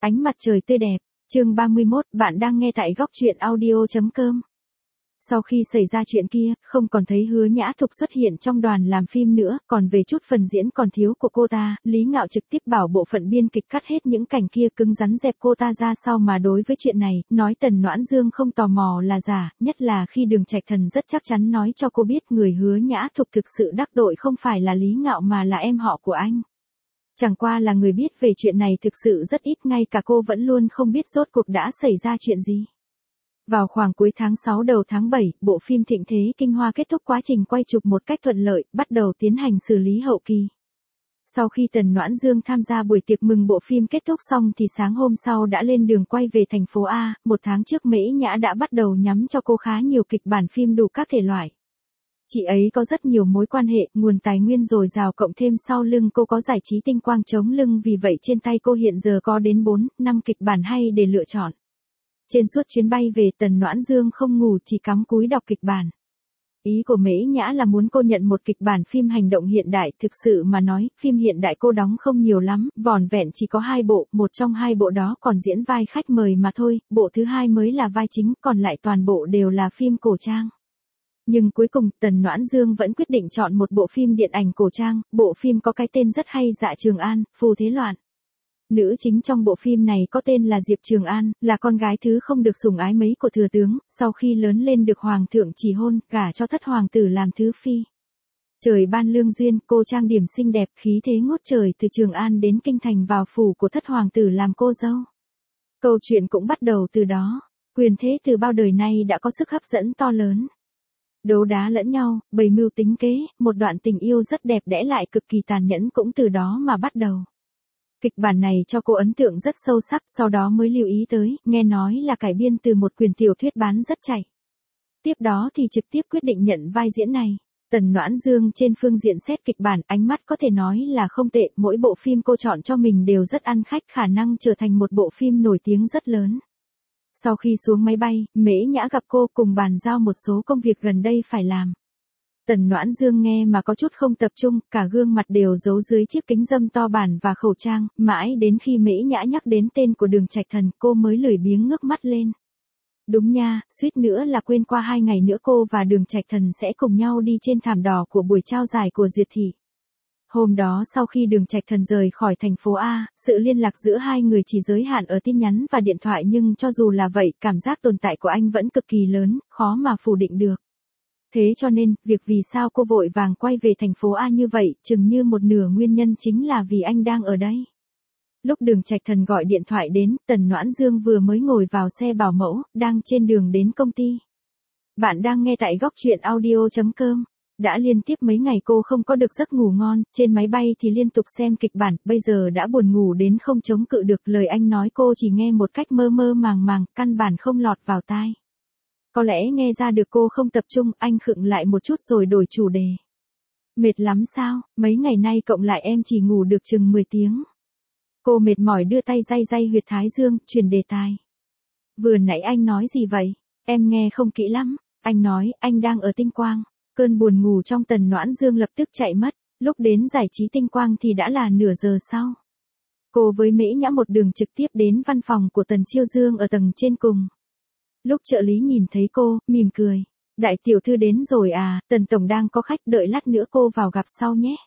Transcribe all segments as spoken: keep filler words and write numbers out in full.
Ánh mặt trời tươi đẹp. Chương ba mươi mốt, bạn đang nghe tại góc truyện audio chấm com. Sau khi xảy ra chuyện kia, không còn thấy Hứa Nhã Thục xuất hiện trong đoàn làm phim nữa, còn về chút phần diễn còn thiếu của cô ta, Lý Ngạo trực tiếp bảo bộ phận biên kịch cắt hết những cảnh kia, cứng rắn dẹp cô ta ra sau. Mà đối với chuyện này, nói Tần Noãn Dương không tò mò là giả, nhất là khi Đường Trạch Thần rất chắc chắn nói cho cô biết người Hứa Nhã Thục thực sự đắc tội không phải là Lý Ngạo mà là em họ của anh. Chẳng qua là người biết về chuyện này thực sự rất ít, ngay cả cô vẫn luôn không biết rốt cuộc đã xảy ra chuyện gì. Vào khoảng cuối tháng sáu đầu tháng bảy, bộ phim Thịnh Thế Kinh Hoa kết thúc quá trình quay chụp một cách thuận lợi, bắt đầu tiến hành xử lý hậu kỳ. Sau khi Tần Noãn Dương tham gia buổi tiệc mừng bộ phim kết thúc xong thì sáng hôm sau đã lên đường quay về thành phố A, một tháng trước Mễ Nhã đã bắt đầu nhắm cho cô khá nhiều kịch bản phim đủ các thể loại. Chị ấy có rất nhiều mối quan hệ, nguồn tài nguyên dồi dào, cộng thêm sau lưng cô có giải trí tinh quang chống lưng, vì vậy trên tay cô hiện giờ có đến bốn, năm kịch bản hay để lựa chọn. Trên suốt chuyến bay về, Tần Noãn Dương không ngủ, chỉ cắm cúi đọc kịch bản. Ý của Mễ Nhã là muốn cô nhận một kịch bản phim hành động hiện đại, thực sự mà nói, phim hiện đại cô đóng không nhiều lắm, vỏn vẹn chỉ có hai bộ, một trong hai bộ đó còn diễn vai khách mời mà thôi, bộ thứ hai mới là vai chính, còn lại toàn bộ đều là phim cổ trang. Nhưng cuối cùng, Tần Noãn Dương vẫn quyết định chọn một bộ phim điện ảnh cổ trang, bộ phim có cái tên rất hay, Dạ Trường An, Phù Thế Loạn. Nữ chính trong bộ phim này có tên là Diệp Trường An, là con gái thứ không được sủng ái mấy của thừa tướng, sau khi lớn lên được hoàng thượng chỉ hôn, gả cho thất hoàng tử làm thứ phi. Trời ban lương duyên, cô trang điểm xinh đẹp, khí thế ngút trời, từ Trường An đến kinh thành vào phủ của thất hoàng tử làm cô dâu. Câu chuyện cũng bắt đầu từ đó, quyền thế từ bao đời nay đã có sức hấp dẫn to lớn. Đấu đá lẫn nhau, bày mưu tính kế, một đoạn tình yêu rất đẹp đẽ lại cực kỳ tàn nhẫn cũng từ đó mà bắt đầu. Kịch bản này cho cô ấn tượng rất sâu sắc, sau đó mới lưu ý tới, nghe nói là cải biên từ một quyển tiểu thuyết bán rất chạy. Tiếp đó thì trực tiếp quyết định nhận vai diễn này. Tần Noãn Dương trên phương diện xét kịch bản, ánh mắt có thể nói là không tệ, mỗi bộ phim cô chọn cho mình đều rất ăn khách, khả năng trở thành một bộ phim nổi tiếng rất lớn. Sau khi xuống máy bay, Mễ Nhã gặp cô cùng bàn giao một số công việc gần đây phải làm. Tần Noãn Dương nghe mà có chút không tập trung, cả gương mặt đều giấu dưới chiếc kính râm to bản và khẩu trang, mãi đến khi Mễ Nhã nhắc đến tên của Đường Trạch Thần, cô mới lười biếng ngước mắt lên. Đúng nha, suýt nữa là quên, qua hai ngày nữa cô và Đường Trạch Thần sẽ cùng nhau đi trên thảm đỏ của buổi trao giải của Duyệt Thị. Hôm đó sau khi Đường Trạch Thần rời khỏi thành phố A, sự liên lạc giữa hai người chỉ giới hạn ở tin nhắn và điện thoại, nhưng cho dù là vậy, cảm giác tồn tại của anh vẫn cực kỳ lớn, khó mà phủ định được. Thế cho nên, việc vì sao cô vội vàng quay về thành phố A như vậy, chừng như một nửa nguyên nhân chính là vì anh đang ở đây. Lúc Đường Trạch Thần gọi điện thoại đến, Tần Noãn Dương vừa mới ngồi vào xe bảo mẫu, đang trên đường đến công ty. Bạn đang nghe tại góc truyện audio chấm com. Đã liên tiếp mấy ngày cô không có được giấc ngủ ngon, trên máy bay thì liên tục xem kịch bản, bây giờ đã buồn ngủ đến không chống cự được, lời anh nói cô chỉ nghe một cách mơ mơ màng màng, căn bản không lọt vào tai. Có lẽ nghe ra được cô không tập trung, anh khựng lại một chút rồi đổi chủ đề. Mệt lắm sao, mấy ngày nay cộng lại em chỉ ngủ được chừng mười tiếng. Cô mệt mỏi đưa tay day day huyệt thái dương, chuyển đề tài. Vừa nãy anh nói gì vậy? Em nghe không kỹ lắm. Anh nói, anh đang ở Tinh Quang. Cơn buồn ngủ trong Tần Noãn Dương lập tức chạy mất, lúc đến giải trí Tinh Quang thì đã là nửa giờ sau. Cô với Mễ Nhã một đường trực tiếp đến văn phòng của Tần Chiêu Dương ở tầng trên cùng. Lúc trợ lý nhìn thấy cô, mỉm cười. Đại tiểu thư đến rồi à, Tần Tổng đang có khách, đợi lát nữa cô vào gặp sau nhé.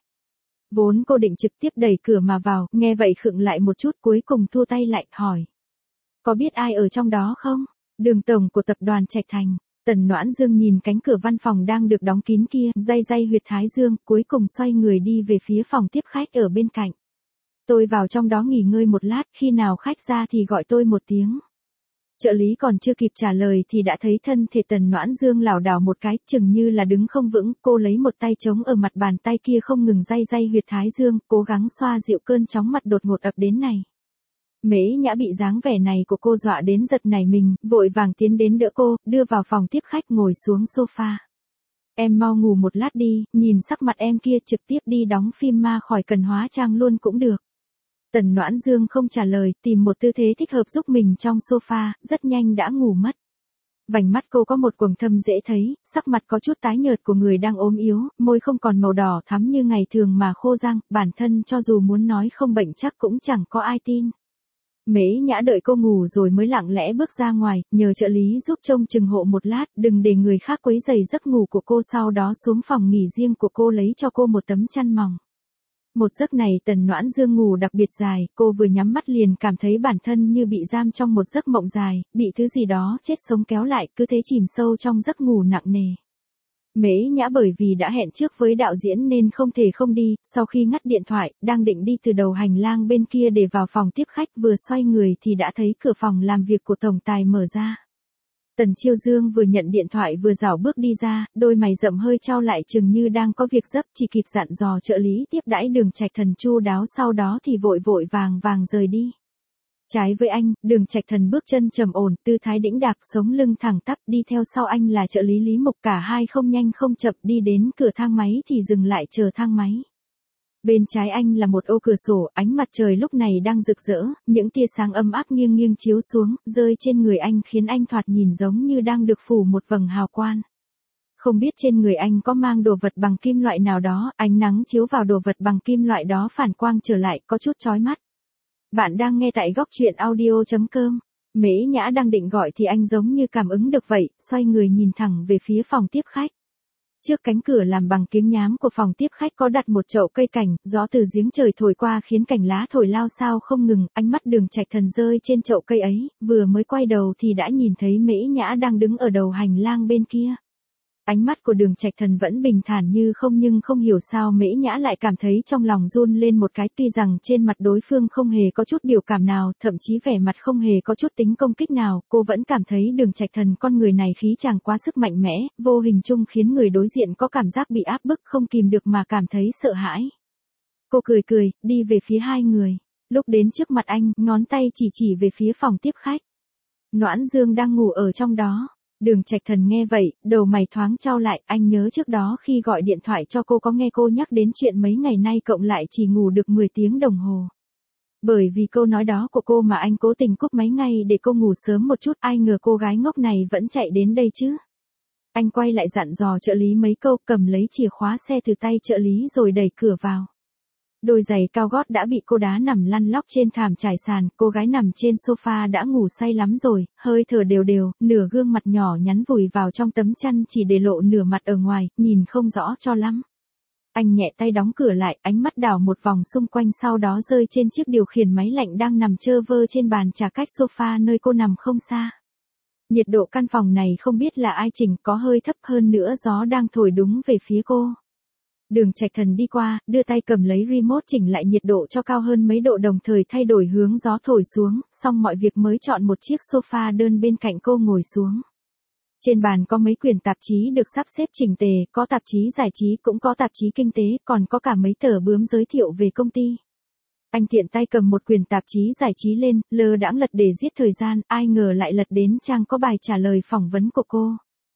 Vốn cô định trực tiếp đẩy cửa mà vào, nghe vậy khựng lại một chút, cuối cùng thua tay lại, hỏi. Có biết ai ở trong đó không? Đường Tổng của tập đoàn Trạch Thành. Tần Noãn Dương nhìn cánh cửa văn phòng đang được đóng kín kia, day day huyệt thái dương, cuối cùng xoay người đi về phía phòng tiếp khách ở bên cạnh. Tôi vào trong đó nghỉ ngơi một lát, khi nào khách ra thì gọi tôi một tiếng. Trợ lý còn chưa kịp trả lời thì đã thấy thân thể Tần Noãn Dương lảo đảo một cái, chừng như là đứng không vững, cô lấy một tay chống ở mặt bàn tay kia không ngừng day day huyệt thái dương, cố gắng xoa dịu cơn chóng mặt đột ngột ập đến này. Mễ Nhã bị dáng vẻ này của cô dọa đến giật nảy mình, vội vàng tiến đến đỡ cô, đưa vào phòng tiếp khách ngồi xuống sofa. Em mau ngủ một lát đi, nhìn sắc mặt em kia, trực tiếp đi đóng phim ma khỏi cần hóa trang luôn cũng được. Tần Noãn Dương không trả lời, tìm một tư thế thích hợp giúp mình trong sofa, rất nhanh đã ngủ mất. Vành mắt cô có một quầng thâm dễ thấy, sắc mặt có chút tái nhợt của người đang ốm yếu, môi không còn màu đỏ thắm như ngày thường mà khô răng, bản thân cho dù muốn nói không bệnh chắc cũng chẳng có ai tin. Mễ Nhã đợi cô ngủ rồi mới lặng lẽ bước ra ngoài, nhờ trợ lý giúp trông chừng hộ một lát, đừng để người khác quấy rầy giấc ngủ của cô, sau đó xuống phòng nghỉ riêng của cô lấy cho cô một tấm chăn mỏng. Một giấc này Tần Noãn Dương ngủ đặc biệt dài, cô vừa nhắm mắt liền cảm thấy bản thân như bị giam trong một giấc mộng dài, bị thứ gì đó chết sống kéo lại, cứ thế chìm sâu trong giấc ngủ nặng nề. Mễ Nhã bởi vì đã hẹn trước với đạo diễn nên không thể không đi, sau khi ngắt điện thoại, đang định đi từ đầu hành lang bên kia để vào phòng tiếp khách, vừa xoay người thì đã thấy cửa phòng làm việc của tổng tài mở ra. Tần Chiêu Dương vừa nhận điện thoại vừa rảo bước đi ra, đôi mày rậm hơi chau lại chừng như đang có việc gấp, chỉ kịp dặn dò trợ lý tiếp đãi Đường Trạch Thần chu đáo, sau đó thì vội vội vàng vàng rời đi. Trái với anh, Đường Trạch Thần bước chân trầm ổn, tư thái đĩnh đạc, sống lưng thẳng tắp, đi theo sau anh là trợ lý Lý Mục, cả hai không nhanh không chậm đi đến cửa thang máy thì dừng lại chờ thang máy. Bên trái anh là một ô cửa sổ, ánh mặt trời lúc này đang rực rỡ, những tia sáng ấm áp nghiêng nghiêng chiếu xuống, rơi trên người anh khiến anh thoạt nhìn giống như đang được phủ một vầng hào quang. Không biết trên người anh có mang đồ vật bằng kim loại nào đó, ánh nắng chiếu vào đồ vật bằng kim loại đó phản quang trở lại, có chút chói mắt. Bạn đang nghe tại góc truyện audio chấm com. Mễ Nhã đang định gọi thì anh giống như cảm ứng được vậy, xoay người nhìn thẳng về phía phòng tiếp khách. Trước cánh cửa làm bằng kiếng nhám của phòng tiếp khách có đặt một chậu cây cảnh, gió từ giếng trời thổi qua khiến cành lá thổi lao xao không ngừng, ánh mắt Đường Trạch Thần rơi trên chậu cây ấy, vừa mới quay đầu thì đã nhìn thấy Mễ Nhã đang đứng ở đầu hành lang bên kia. Ánh mắt của Đường Trạch Thần vẫn bình thản như không, nhưng không hiểu sao Mễ Nhã lại cảm thấy trong lòng run lên một cái, tuy rằng trên mặt đối phương không hề có chút biểu cảm nào, thậm chí vẻ mặt không hề có chút tính công kích nào, cô vẫn cảm thấy Đường Trạch Thần con người này khí chàng quá sức mạnh mẽ, vô hình chung khiến người đối diện có cảm giác bị áp bức không kìm được mà cảm thấy sợ hãi. Cô cười cười, đi về phía hai người. Lúc đến trước mặt anh, ngón tay chỉ chỉ về phía phòng tiếp khách. Noãn Dương đang ngủ ở trong đó. Đường Trạch Thần nghe vậy, đầu mày thoáng chau lại, anh nhớ trước đó khi gọi điện thoại cho cô có nghe cô nhắc đến chuyện mấy ngày nay cộng lại chỉ ngủ được mười tiếng đồng hồ. Bởi vì câu nói đó của cô mà anh cố tình cúp máy ngay để cô ngủ sớm một chút, ai ngờ cô gái ngốc này vẫn chạy đến đây chứ. Anh quay lại dặn dò trợ lý mấy câu, cầm lấy chìa khóa xe từ tay trợ lý rồi đẩy cửa vào. Đôi giày cao gót đã bị cô đá nằm lăn lóc trên thảm trải sàn, cô gái nằm trên sofa đã ngủ say lắm rồi, hơi thở đều đều, nửa gương mặt nhỏ nhắn vùi vào trong tấm chăn chỉ để lộ nửa mặt ở ngoài, nhìn không rõ cho lắm. Anh nhẹ tay đóng cửa lại, ánh mắt đảo một vòng xung quanh, sau đó rơi trên chiếc điều khiển máy lạnh đang nằm trơ vơ trên bàn trà cách sofa nơi cô nằm không xa. Nhiệt độ căn phòng này không biết là ai chỉnh, có hơi thấp, hơn nữa gió đang thổi đúng về phía cô. Đường Trạch Thần đi qua, đưa tay cầm lấy remote chỉnh lại nhiệt độ cho cao hơn mấy độ, đồng thời thay đổi hướng gió thổi xuống, xong mọi việc mới chọn một chiếc sofa đơn bên cạnh cô ngồi xuống. Trên bàn có mấy quyển tạp chí được sắp xếp chỉnh tề, có tạp chí giải trí cũng có tạp chí kinh tế, còn có cả mấy tờ bướm giới thiệu về công ty. Anh tiện tay cầm một quyển tạp chí giải trí lên, lơ đãng lật để giết thời gian, ai ngờ lại lật đến trang có bài trả lời phỏng vấn của cô.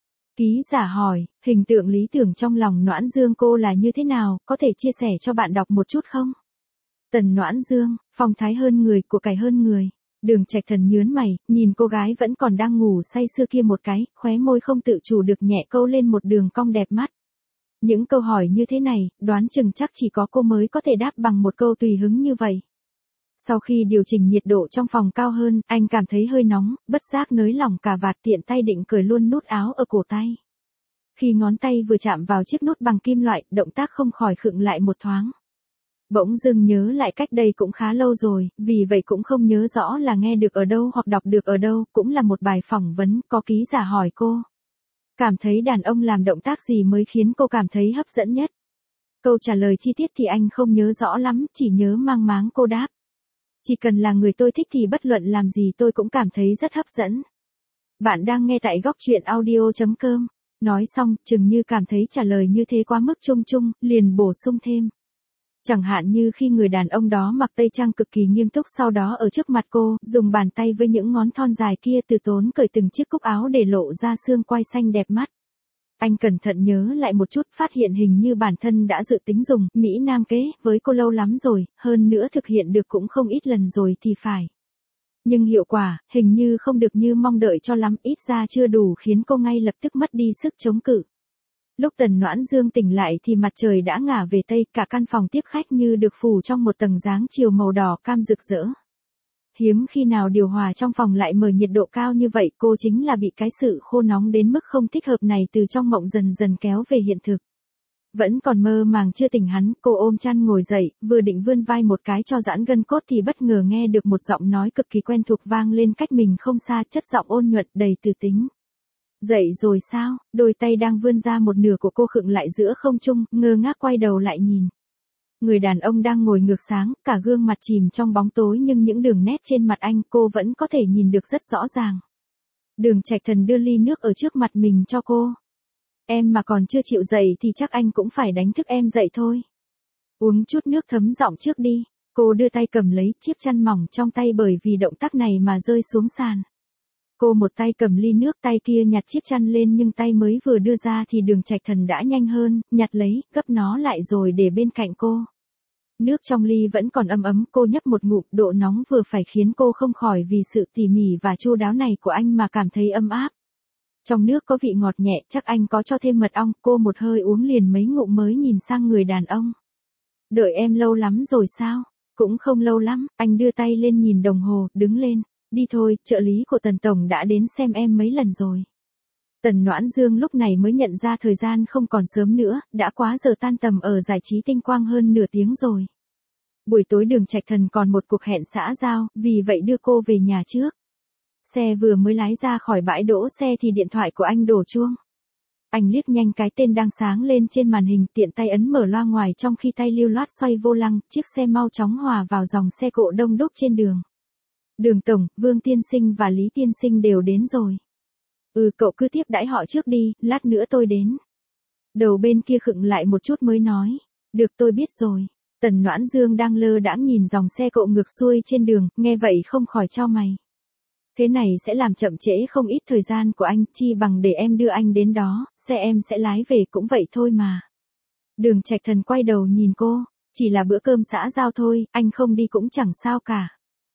Ký giả hỏi, hình tượng lý tưởng trong lòng Noãn Dương cô là như thế nào, có thể chia sẻ cho bạn đọc một chút không? Tần Noãn Dương, phong thái hơn người, của cải hơn người. Đường Trạch Thần nhớn mày, nhìn cô gái vẫn còn đang ngủ say sưa kia một cái, khóe môi không tự chủ được nhẹ câu lên một đường cong đẹp mắt. Những câu hỏi như thế này, đoán chừng chắc chỉ có cô mới có thể đáp bằng một câu tùy hứng như vậy. Sau khi điều chỉnh nhiệt độ trong phòng cao hơn, anh cảm thấy hơi nóng, bất giác nới lỏng cà vạt, tiện tay định cởi luôn nút áo ở cổ tay. Khi ngón tay vừa chạm vào chiếc nút bằng kim loại, động tác không khỏi khựng lại một thoáng. Bỗng dưng nhớ lại cách đây cũng khá lâu rồi, vì vậy cũng không nhớ rõ là nghe được ở đâu hoặc đọc được ở đâu, cũng là một bài phỏng vấn, có ký giả hỏi cô. Cảm thấy đàn ông làm động tác gì mới khiến cô cảm thấy hấp dẫn nhất? Câu trả lời chi tiết thì anh không nhớ rõ lắm, chỉ nhớ mang máng cô đáp. Chỉ cần là người tôi thích thì bất luận làm gì tôi cũng cảm thấy rất hấp dẫn. Bạn đang nghe tại góc truyện audio chấm com. Nói xong, chừng như cảm thấy trả lời như thế quá mức chung chung, liền bổ sung thêm. Chẳng hạn như khi người đàn ông đó mặc tây trang cực kỳ nghiêm túc, sau đó ở trước mặt cô, dùng bàn tay với những ngón thon dài kia từ tốn cởi từng chiếc cúc áo để lộ ra xương quai xanh đẹp mắt. Anh cẩn thận nhớ lại một chút, phát hiện hình như bản thân đã dự tính dùng Mỹ Nam kế với cô lâu lắm rồi, hơn nữa thực hiện được cũng không ít lần rồi thì phải. Nhưng hiệu quả, hình như không được như mong đợi cho lắm, ít ra chưa đủ khiến cô ngay lập tức mất đi sức chống cự. Lúc Tần Noãn Dương tỉnh lại thì mặt trời đã ngả về tây, cả căn phòng tiếp khách như được phủ trong một tầng dáng chiều màu đỏ cam rực rỡ. hiếm khi nào điều hòa trong phòng lại mở nhiệt độ cao như vậy, cô chính là bị cái sự khô nóng đến mức không thích hợp này từ trong mộng dần dần kéo về hiện thực. Vẫn còn mơ màng chưa tỉnh hắn, cô ôm chăn ngồi dậy, vừa định vươn vai một cái cho giãn gân cốt thì bất ngờ nghe được một giọng nói cực kỳ quen thuộc vang lên cách mình không xa, chất giọng ôn nhuận đầy từ tính. Dậy rồi sao? Đôi tay đang vươn ra một nửa của cô khựng lại giữa không trung, ngơ ngác quay đầu lại nhìn. Người đàn ông đang ngồi ngược sáng, cả gương mặt chìm trong bóng tối nhưng những đường nét trên mặt anh cô vẫn có thể nhìn được rất rõ ràng. Đường Trạch Thần đưa ly nước ở trước mặt mình cho cô. Em mà còn chưa chịu dậy thì chắc anh cũng phải đánh thức em dậy thôi. Uống chút nước thấm giọng trước đi. Cô đưa tay cầm lấy chiếc chăn mỏng trong tay bởi vì động tác này mà rơi xuống sàn. Cô một tay cầm ly nước, tay kia nhặt chiếc chăn lên nhưng tay mới vừa đưa ra thì Đường Trạch Thần đã nhanh hơn, nhặt lấy, gấp nó lại rồi để bên cạnh cô. Nước trong ly vẫn còn ấm ấm, cô nhấp một ngụm, độ nóng vừa phải khiến cô không khỏi vì sự tỉ mỉ và chu đáo này của anh mà cảm thấy ấm áp. Trong nước có vị ngọt nhẹ, chắc anh có cho thêm mật ong, cô một hơi uống liền mấy ngụm mới nhìn sang người đàn ông. Đợi em lâu lắm rồi sao? Cũng không lâu lắm, anh đưa tay lên nhìn đồng hồ, đứng lên. Đi thôi, trợ lý của Tần Tổng đã đến xem em mấy lần rồi. Tần Noãn Dương lúc này mới nhận ra thời gian không còn sớm nữa, đã quá giờ tan tầm ở giải trí Tinh Quang hơn nửa tiếng rồi. Buổi tối Đường Trạch Thần còn một cuộc hẹn xã giao, vì vậy đưa cô về nhà trước. Xe vừa mới lái ra khỏi bãi đỗ xe thì điện thoại của anh đổ chuông. Anh liếc nhanh cái tên đang sáng lên trên màn hình, tiện tay ấn mở loa ngoài trong khi tay lưu loát xoay vô lăng, chiếc xe mau chóng hòa vào dòng xe cộ đông đúc trên đường. Đường Tổng, Vương Tiên Sinh và Lý Tiên Sinh đều đến rồi. Ừ, cậu cứ tiếp đãi họ trước đi, lát nữa tôi đến. Đầu bên kia khựng lại một chút mới nói. Được, tôi biết rồi. Tần Noãn Dương đang lơ đãng nhìn dòng xe cộ ngược xuôi trên đường, nghe vậy không khỏi chau mày. Thế này sẽ làm chậm trễ không ít thời gian của anh, chi bằng để em đưa anh đến đó, xe em sẽ lái về cũng vậy thôi mà. Đường Trạch Thần quay đầu nhìn cô, chỉ là bữa cơm xã giao thôi, anh không đi cũng chẳng sao cả.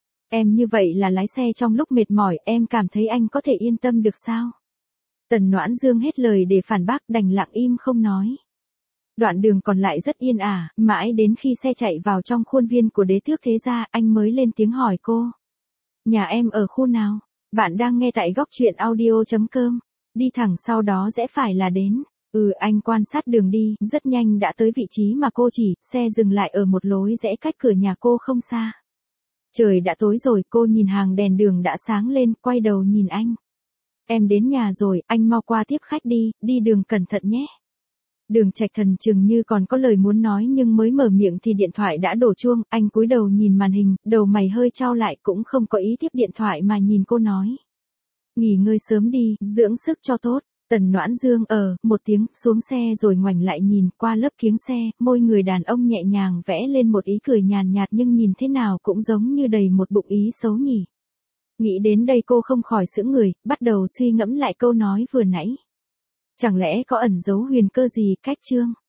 Em như vậy là lái xe trong lúc mệt mỏi, em cảm thấy anh có thể yên tâm được sao? Tần Noãn Dương hết lời để phản bác, đành lặng im không nói. Đoạn đường còn lại rất yên ả, mãi đến khi xe chạy vào trong khuôn viên của Đế Tước Thế Gia, anh mới lên tiếng hỏi cô. Nhà em ở khu nào? Bạn đang nghe tại góc truyện audio chấm com. Đi thẳng sau đó rẽ phải là đến. Ừ, anh quan sát đường đi, rất nhanh đã tới vị trí mà cô chỉ, xe dừng lại ở một lối rẽ cách cửa nhà cô không xa. Trời đã tối rồi, cô nhìn hàng đèn đường đã sáng lên, quay đầu nhìn anh. Em đến nhà rồi, anh mau qua tiếp khách đi, đi đường cẩn thận nhé. Đường Trạch Thần chừng như còn có lời muốn nói nhưng mới mở miệng thì điện thoại đã đổ chuông, anh cúi đầu nhìn màn hình, đầu mày hơi chau lại cũng không có ý tiếp điện thoại mà nhìn cô nói. Nghỉ ngơi sớm đi, dưỡng sức cho tốt. Tần Noãn Dương ở, một tiếng, xuống xe rồi ngoảnh lại nhìn qua lớp kiếng xe, môi người đàn ông nhẹ nhàng vẽ lên một ý cười nhàn nhạt nhưng nhìn thế nào cũng giống như đầy một bụng ý xấu nhỉ. Nghĩ đến đây cô không khỏi sững người, bắt đầu suy ngẫm lại câu nói vừa nãy. Chẳng lẽ có ẩn giấu huyền cơ gì cách chương?